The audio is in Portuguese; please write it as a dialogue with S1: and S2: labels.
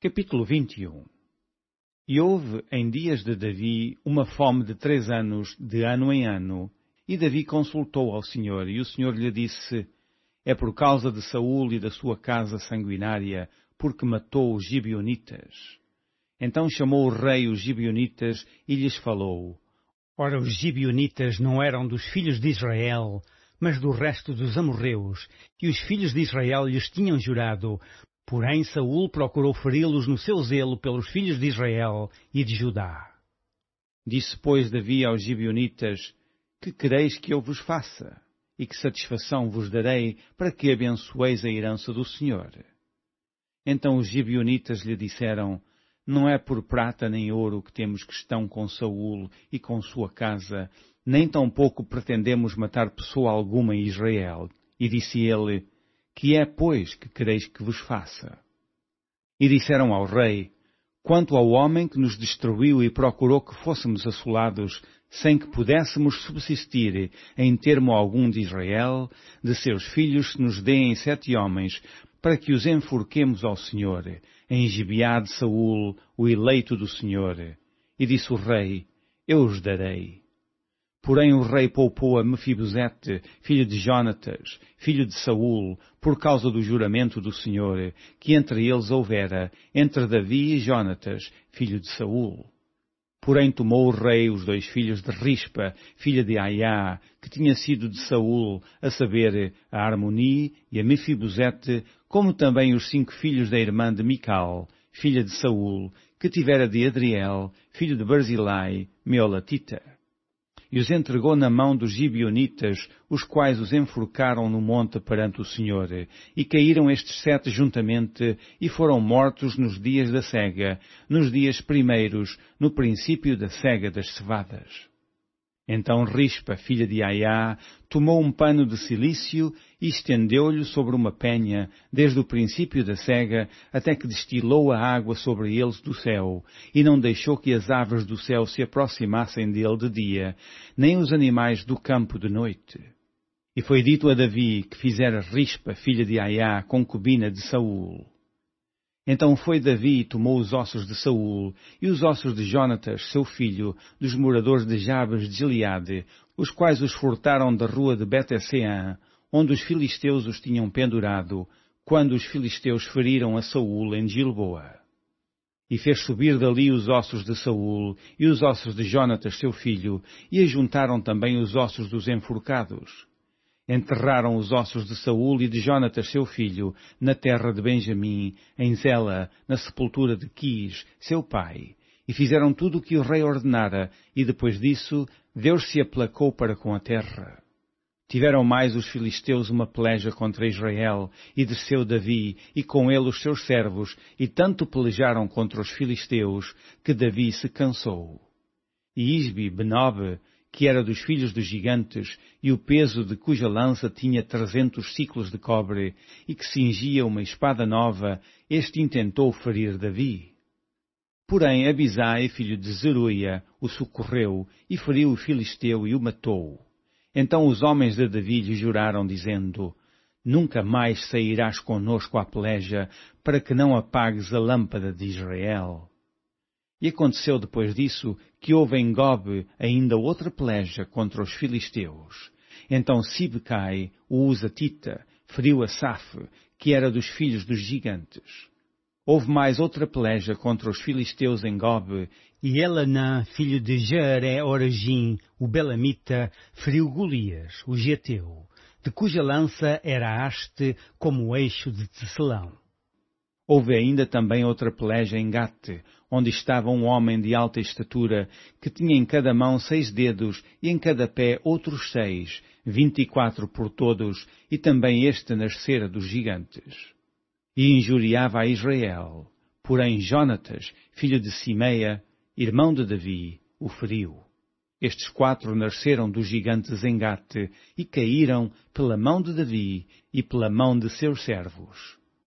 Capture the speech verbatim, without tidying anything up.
S1: Capítulo vinte e um. E houve em dias de Davi uma fome de três anos, de ano em ano, e Davi consultou ao Senhor, e o Senhor lhe disse: É por causa de Saul e da sua casa sanguinária, porque matou os gibeonitas. Então chamou o rei os gibeonitas e lhes falou:
S2: Ora, os gibeonitas não eram dos filhos de Israel, mas do resto dos amorreus, e os filhos de Israel lhes tinham jurado. Porém Saul procurou feri-los no seu zelo pelos filhos de Israel e de Judá.
S1: Disse, pois, Davi aos gibeonitas: Que quereis que eu vos faça? E que satisfação vos darei para que abençoeis a herança do Senhor? Então os gibeonitas lhe disseram: Não é por prata nem ouro que temos questão com Saul e com sua casa, nem tampouco pretendemos matar pessoa alguma em Israel. E disse ele: Que é, pois, que quereis que vos faça? E disseram ao rei: Quanto ao homem que nos destruiu e procurou que fôssemos assolados, sem que pudéssemos subsistir em termo algum de Israel, de seus filhos se nos deem sete homens, para que os enforquemos ao Senhor, em Gibeá de Saul, o eleito do Senhor. E disse o rei: Eu os darei. Porém o rei poupou a Mefibosete, filho de Jonatas, filho de Saul, por causa do juramento do Senhor, que entre eles houvera, entre Davi e Jonatas, filho de Saul. Porém tomou o rei os dois filhos de Rispa, filha de Aiá, que tinha sido de Saul, a saber, a Armoni e a Mefibosete, como também os cinco filhos da irmã de Mical, filha de Saul, que tivera de Adriel, filho de Barzilai, Meolatita. E os entregou na mão dos gibeonitas, os quais os enforcaram no monte perante o Senhor. E caíram estes sete juntamente, e foram mortos nos dias da cega, nos dias primeiros, no princípio da cega das cevadas. Então Rispa, filha de Aiá, tomou um pano de cilício e estendeu-lhe sobre uma penha, desde o princípio da cega, até que destilou a água sobre eles do céu, e não deixou que as aves do céu se aproximassem dele de dia, nem os animais do campo de noite. E foi dito a Davi que fizera Rispa, filha de Aiá, concubina de Saul. Então foi Davi e tomou os ossos de Saul e os ossos de Jonatas, seu filho, dos moradores de Jabes de Gileade, os quais os furtaram da rua de Bet-Seã, onde os filisteus os tinham pendurado, quando os filisteus feriram a Saul em Gilboa. E fez subir dali os ossos de Saul e os ossos de Jonatas, seu filho, e ajuntaram também os ossos dos enforcados. Enterraram os ossos de Saul e de Jonatas, seu filho, na terra de Benjamim, em Zela, na sepultura de Quis, seu pai. E fizeram tudo o que o rei ordenara, e depois disso, Deus se aplacou para com a terra. Tiveram mais os filisteus uma peleja contra Israel, e desceu Davi, e com ele os seus servos, e tanto pelejaram contra os filisteus, que Davi se cansou. E Isbi, Benob, que era dos filhos dos gigantes, e o peso de cuja lança tinha trezentos ciclos de cobre, e que cingia uma espada nova, este intentou ferir Davi. Porém Abisai, filho de Zeruia, o socorreu, e feriu o filisteu e o matou. Então os homens de Davi lhe juraram, dizendo: Nunca mais sairás conosco à peleja, para que não apagues a lâmpada de Israel. E aconteceu depois disso que houve em Gob ainda outra peleja contra os filisteus. Então Sibecai, o Uzatita, feriu Asaf, que era dos filhos dos gigantes. Houve mais outra peleja contra os filisteus em Gob,
S2: e Elanã, filho de Jeare-Oragim, o Belamita, feriu Golias, o Geteu, de cuja lança era a haste como o eixo de tecelão.
S1: Houve ainda também outra peleja em Gate, onde estava um homem de alta estatura, que tinha em cada mão seis dedos e em cada pé outros seis, vinte e quatro por todos, e também este nascera dos gigantes. E injuriava a Israel. Porém Jonatas, filho de Simeia, irmão de Davi, o feriu. Estes quatro nasceram dos gigantes em Gate, e caíram pela mão de Davi e pela mão de seus servos.